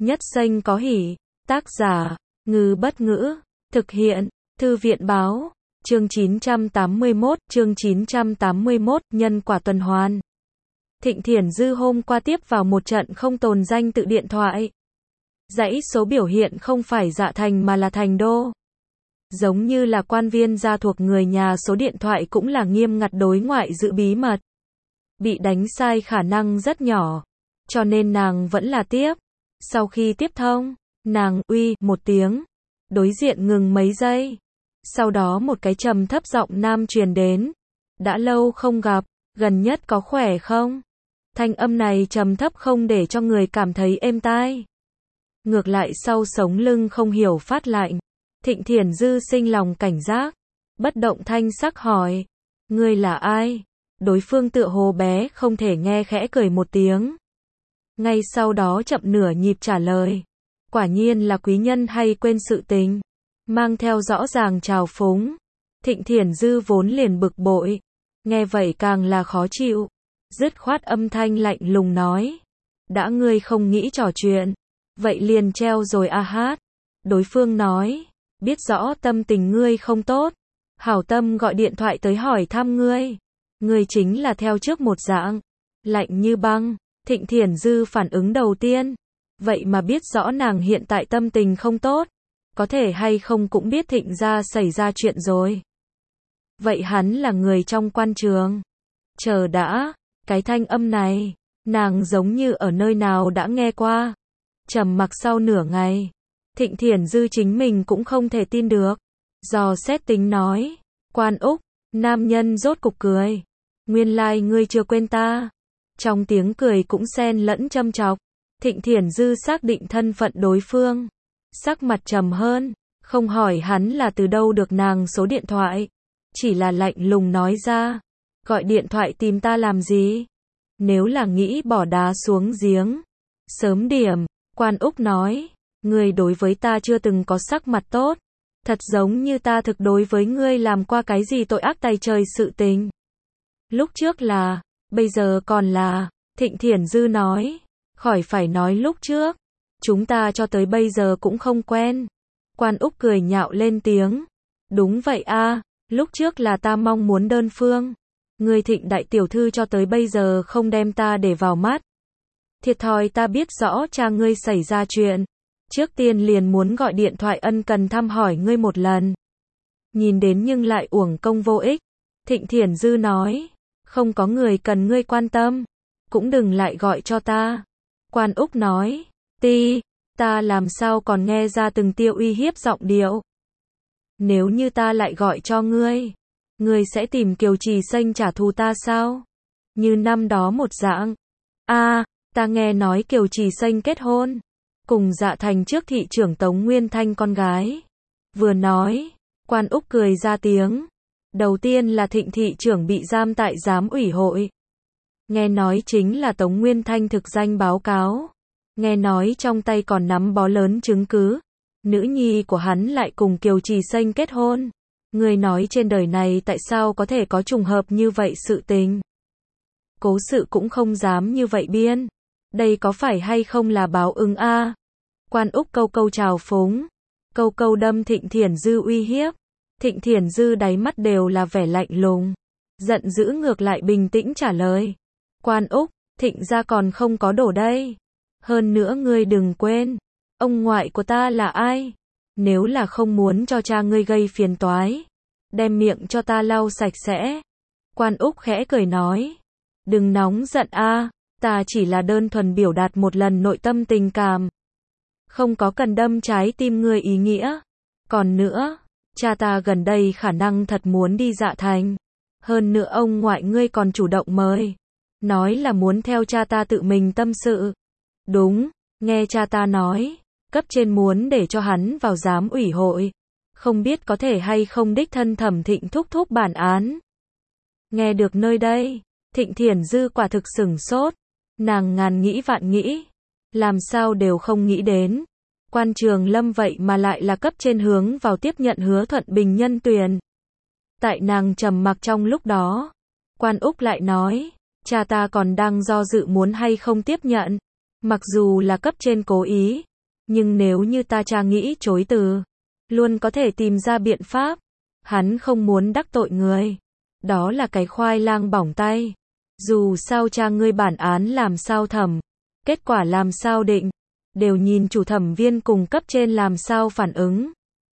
Nhất Xanh có hỷ. Tác giả, Ngư Bất Ngữ. Thực hiện, Thư viện Báo. Chương 981, nhân quả tuần hoàn. Thịnh Thiển Dư hôm qua tiếp vào một trận không tồn danh tự điện thoại. Dãy số biểu hiện không phải Dạ Thành mà là Thành Đô. Giống như là quan viên gia thuộc người nhà, số điện thoại cũng là nghiêm ngặt đối ngoại giữ bí mật. Bị đánh sai khả năng rất nhỏ, cho nên nàng vẫn là tiếp. Sau khi tiếp thông, nàng uy một tiếng, đối diện ngừng mấy giây. Sau đó một cái trầm thấp giọng nam truyền đến. Đã lâu không gặp, gần nhất có khỏe không? Thanh âm này trầm thấp không để cho người cảm thấy êm tai. Ngược lại sau sống lưng không hiểu phát lạnh. Thịnh Thiển Dư sinh lòng cảnh giác, bất động thanh sắc hỏi. Ngươi là ai? Đối phương tựa hồ bé không thể nghe, khẽ cười một tiếng. Ngay sau đó chậm nửa nhịp trả lời. Quả nhiên là quý nhân hay quên sự tình. Mang theo rõ ràng trào phúng. Thịnh Thiển Dư vốn liền bực bội, nghe vậy càng là khó chịu. Dứt khoát âm thanh lạnh lùng nói. Đã ngươi không nghĩ trò chuyện, vậy liền treo rồi a hát. Đối phương nói. Biết rõ tâm tình ngươi không tốt, hảo tâm gọi điện thoại tới hỏi thăm ngươi. Ngươi chính là theo trước một dạng, lạnh như băng. Thịnh Thiển Dư phản ứng đầu tiên. Vậy mà biết rõ nàng hiện tại tâm tình không tốt, có thể hay không cũng biết Thịnh gia xảy ra chuyện rồi. Vậy hắn là người trong quan trường. Chờ đã, cái thanh âm này, nàng giống như ở nơi nào đã nghe qua. Trầm mặc sau nửa ngày, Thịnh Thiển Dư chính mình cũng không thể tin được. Dò xét tính nói. Quan Úc. Nam nhân rốt cục cười. Nguyên lai ngươi chưa quên ta. Trong tiếng cười cũng xen lẫn châm chọc. Thịnh Thiển Dư xác định thân phận đối phương, sắc mặt trầm hơn, không hỏi hắn là từ đâu được nàng số điện thoại, chỉ là lạnh lùng nói ra. Gọi điện thoại tìm ta làm gì? Nếu là nghĩ bỏ đá xuống giếng, sớm điểm. Quan Úc nói. Ngươi đối với ta chưa từng có sắc mặt tốt, thật giống như ta thực đối với ngươi làm qua cái gì tội ác tày trời sự tình. Lúc trước là, bây giờ còn là. Thịnh Thiển Dư nói. Khỏi phải nói lúc trước, chúng ta cho tới bây giờ cũng không quen. Quan Úc cười nhạo lên tiếng. Đúng vậy a, lúc trước là ta mong muốn đơn phương. Ngươi Thịnh đại tiểu thư cho tới bây giờ không đem ta để vào mắt. Thiệt thòi ta biết rõ cha ngươi xảy ra chuyện, trước tiên liền muốn gọi điện thoại ân cần thăm hỏi ngươi một lần. Nhìn đến nhưng lại uổng công vô ích. Thịnh Thiển Dư nói. Không có người cần ngươi quan tâm, cũng đừng lại gọi cho ta. Quan Úc nói. Ta làm sao còn nghe ra từng tia uy hiếp giọng điệu. Nếu như ta lại gọi cho ngươi, ngươi sẽ tìm Kiều Trì Xanh trả thù ta sao? Như năm đó một dạng. Ta nghe nói Kiều Trì Xanh kết hôn cùng Dạ Thành trước thị trưởng Tống Nguyên Thanh con gái. Vừa nói, Quan Úc cười ra tiếng. Đầu tiên là Thịnh thị trưởng bị giam tại giám ủy hội. Nghe nói chính là Tống Nguyên Thanh thực danh báo cáo. Nghe nói trong tay còn nắm bó lớn chứng cứ. Nữ nhi của hắn lại cùng Kiều Trì Xanh kết hôn. Người nói trên đời này tại sao có thể có trùng hợp như vậy sự tình. Cố sự cũng không dám như vậy biên. Đây có phải hay không là báo ứng a? Quan Úc câu câu trào phúng, câu câu đâm Thịnh Thiển Dư uy hiếp. Thịnh Thiển Dư đáy mắt đều là vẻ lạnh lùng, giận dữ ngược lại bình tĩnh trả lời. Quan Úc, Thịnh gia còn không có đổ đây. Hơn nữa ngươi đừng quên, ông ngoại của ta là ai? Nếu là không muốn cho cha ngươi gây phiền toái, đem miệng cho ta lau sạch sẽ. Quan Úc khẽ cười nói. Đừng nóng giận a, ta chỉ là đơn thuần biểu đạt một lần nội tâm tình cảm. Không có cần đâm trái tim ngươi ý nghĩa. Còn nữa, cha ta gần đây khả năng thật muốn đi Dạ Thành. Hơn nữa ông ngoại ngươi còn chủ động mời, nói là muốn theo cha ta tự mình tâm sự. Đúng, nghe cha ta nói, cấp trên muốn để cho hắn vào giám ủy hội. Không biết có thể hay không đích thân Thẩm Thịnh thúc thúc bản án. Nghe được nơi đây, Thịnh Thiển Dư quả thực sửng sốt. Nàng ngàn nghĩ vạn nghĩ, làm sao đều không nghĩ đến. Quan Trường Lâm vậy mà lại là cấp trên hướng vào tiếp nhận Hứa Thuận Bình nhân tuyển. Tại nàng trầm mặc trong lúc đó, Quan Úc lại nói, cha ta còn đang do dự muốn hay không tiếp nhận. Mặc dù là cấp trên cố ý, Nhưng nếu như ta cha nghĩ chối từ, luôn có thể tìm ra biện pháp. Hắn không muốn đắc tội người. Đó là cái khoai lang bỏng tay. Dù sao cha ngươi bản án làm sao thẩm, kết quả làm sao định, đều nhìn chủ thẩm viên cùng cấp trên làm sao phản ứng.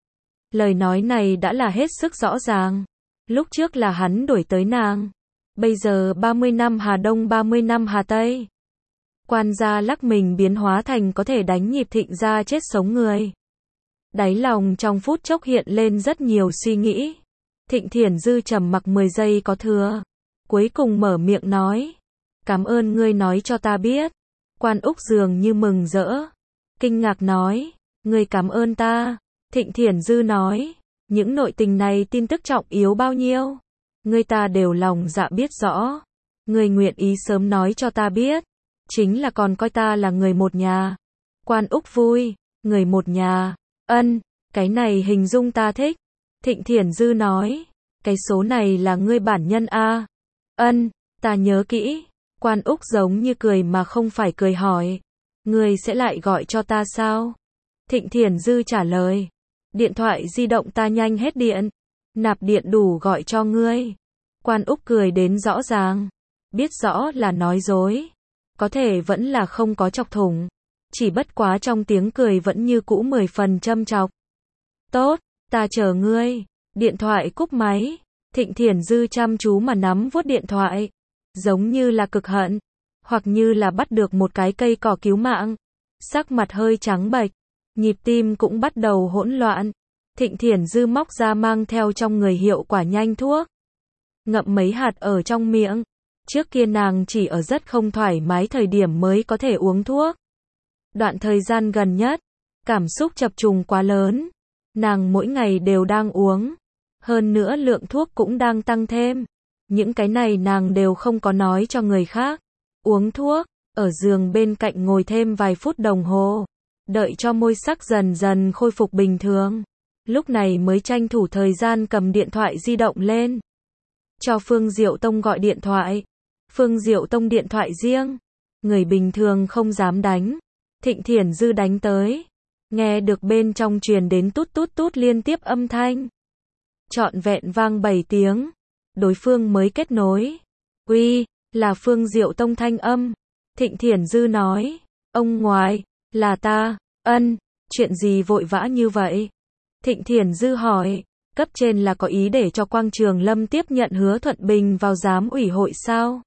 Lời nói này đã là hết sức rõ ràng. Lúc trước là hắn đuổi tới nàng. Bây giờ 30 năm Hà Đông 30 năm Hà Tây. Quan gia lắc mình biến hóa thành có thể đánh nhịp Thịnh gia chết sống người. Đáy lòng trong phút chốc hiện lên rất nhiều suy nghĩ. Thịnh Thiển Dư trầm mặc 10 giây có thừa. Cuối cùng mở miệng nói. Cảm ơn ngươi nói cho ta biết. Quan Úc dường như mừng rỡ. Kinh ngạc nói. Ngươi cảm ơn ta. Thịnh Thiển Dư nói. Những nội tình này tin tức trọng yếu bao nhiêu. Ngươi ta đều lòng dạ biết rõ. Ngươi nguyện ý sớm nói cho ta biết. Chính là còn coi ta là người một nhà. Quan Úc vui. Người một nhà. Ân. Cái này hình dung ta thích. Thịnh Thiển Dư nói. Cái số này là ngươi bản nhân a. Ân. Ta nhớ kỹ. Quan Úc giống như cười mà không phải cười hỏi. Ngươi sẽ lại gọi cho ta sao? Thịnh Thiển Dư trả lời. Điện thoại di động ta nhanh hết điện. Nạp điện đủ gọi cho ngươi. Quan Úc cười đến rõ ràng. Biết rõ là nói dối. Có thể vẫn là không có chọc thủng. Chỉ bất quá trong tiếng cười vẫn như cũ 10 phần châm chọc. Tốt, ta chờ ngươi. Điện thoại cúp máy. Thịnh Thiển Dư chăm chú mà nắm vuốt điện thoại. Giống như là cực hận. Hoặc như là bắt được một cái cây cỏ cứu mạng. Sắc mặt hơi trắng bệch. Nhịp tim cũng bắt đầu hỗn loạn. Thịnh Thiển Dư móc ra mang theo trong người hiệu quả nhanh thuốc. Ngậm mấy hạt ở trong miệng. Trước kia nàng chỉ ở rất không thoải mái thời điểm mới có thể uống thuốc. Đoạn thời gian gần nhất, cảm xúc chập trùng quá lớn. Nàng mỗi ngày đều đang uống. Hơn nữa lượng thuốc cũng đang tăng thêm. Những cái này nàng đều không có nói cho người khác. Uống thuốc, ở giường bên cạnh ngồi thêm vài phút đồng hồ. Đợi cho môi sắc dần dần khôi phục bình thường. Lúc này mới tranh thủ thời gian cầm điện thoại di động lên. Cho Phương Diệu Tông gọi điện thoại. Phương Diệu Tông điện thoại riêng. Người bình thường không dám đánh. Thịnh Thiển Dư đánh tới. Nghe được bên trong truyền đến tút tút tút liên tiếp âm thanh. Trọn vẹn vang 7 tiếng. Đối phương mới kết nối. Uy, là Phương Diệu Tông thanh âm. Thịnh Thiển Dư nói. Ông ngoại, là ta. Ân, chuyện gì vội vã như vậy? Thịnh Thiển Dư hỏi. Cấp trên là có ý để cho Quang Trường Lâm tiếp nhận Hứa Thuận Bình vào giám ủy hội sao?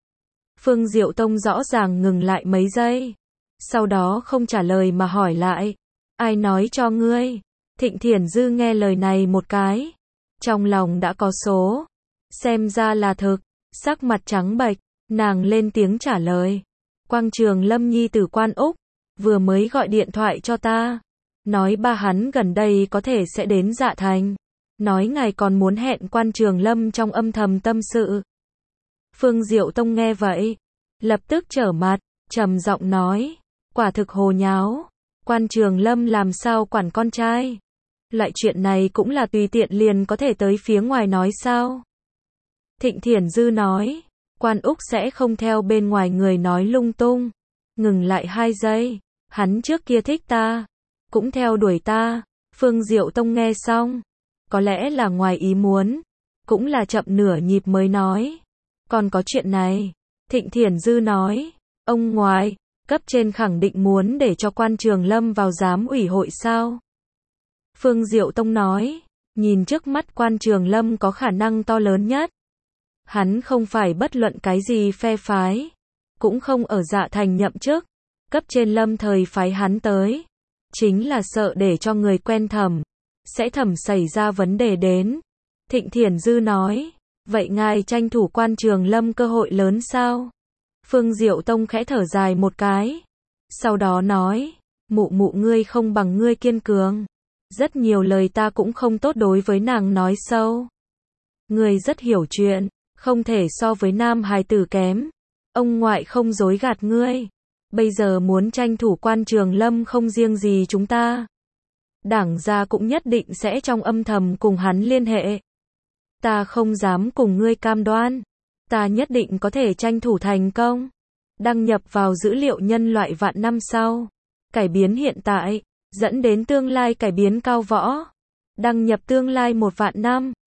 Phương Diệu Tông rõ ràng ngừng lại mấy giây. Sau đó không trả lời mà hỏi lại. Ai nói cho ngươi? Thịnh Thiển Dư nghe lời này một cái. Trong lòng đã có số. Xem ra là thực. Sắc mặt trắng bệch. Nàng lên tiếng trả lời. Quang Trường Lâm nhi tử Quan Úc. Vừa mới gọi điện thoại cho ta. Nói ba hắn gần đây có thể sẽ đến Dạ Thành. Nói ngài còn muốn hẹn Quan Trường Lâm trong âm thầm tâm sự. Phương Diệu Tông nghe vậy. Lập tức trở mặt. Trầm giọng nói. Quả thực hồ nháo. Quan Trường Lâm làm sao quản con trai? Loại chuyện này cũng là tùy tiện liền có thể tới phía ngoài nói sao? Thịnh Thiển Dư nói. Quan Úc sẽ không theo bên ngoài người nói lung tung. Ngừng lại 2 giây. Hắn trước kia thích ta. Cũng theo đuổi ta. Phương Diệu Tông nghe xong. Có lẽ là ngoài ý muốn. Cũng là chậm nửa nhịp mới nói. Còn có chuyện này. Thịnh Thiển Dư nói. Ông ngoại, cấp trên khẳng định muốn để cho Quan Trường Lâm vào giám ủy hội sao? Phương Diệu Tông nói. Nhìn trước mắt Quan Trường Lâm có khả năng to lớn nhất. Hắn không phải bất luận cái gì phe phái. Cũng không ở Dạ Thành nhậm chức. Cấp trên lâm thời phái hắn tới. Chính là sợ để cho người quen thẩm. Sẽ thẩm xảy ra vấn đề đến. Thịnh Thiển Dư nói. Vậy ngài tranh thủ Quan Trường Lâm cơ hội lớn sao? Phương Diệu Tông khẽ thở dài một cái. Sau đó nói. Mụ mụ ngươi không bằng ngươi kiên cường. Rất nhiều lời ta cũng không tốt đối với nàng nói sâu. Ngươi rất hiểu chuyện. Không thể so với nam hài tử kém. Ông ngoại không dối gạt ngươi. Bây giờ muốn tranh thủ Quan Trường Lâm không riêng gì chúng ta. Đảng gia cũng nhất định sẽ trong âm thầm cùng hắn liên hệ. Ta không dám cùng ngươi cam đoan. Ta nhất định có thể tranh thủ thành công. Đăng nhập vào dữ liệu nhân loại vạn năm sau. cải biến hiện tại, dẫn đến tương lai cải biến cao võ. Đăng nhập tương lai 1 vạn năm.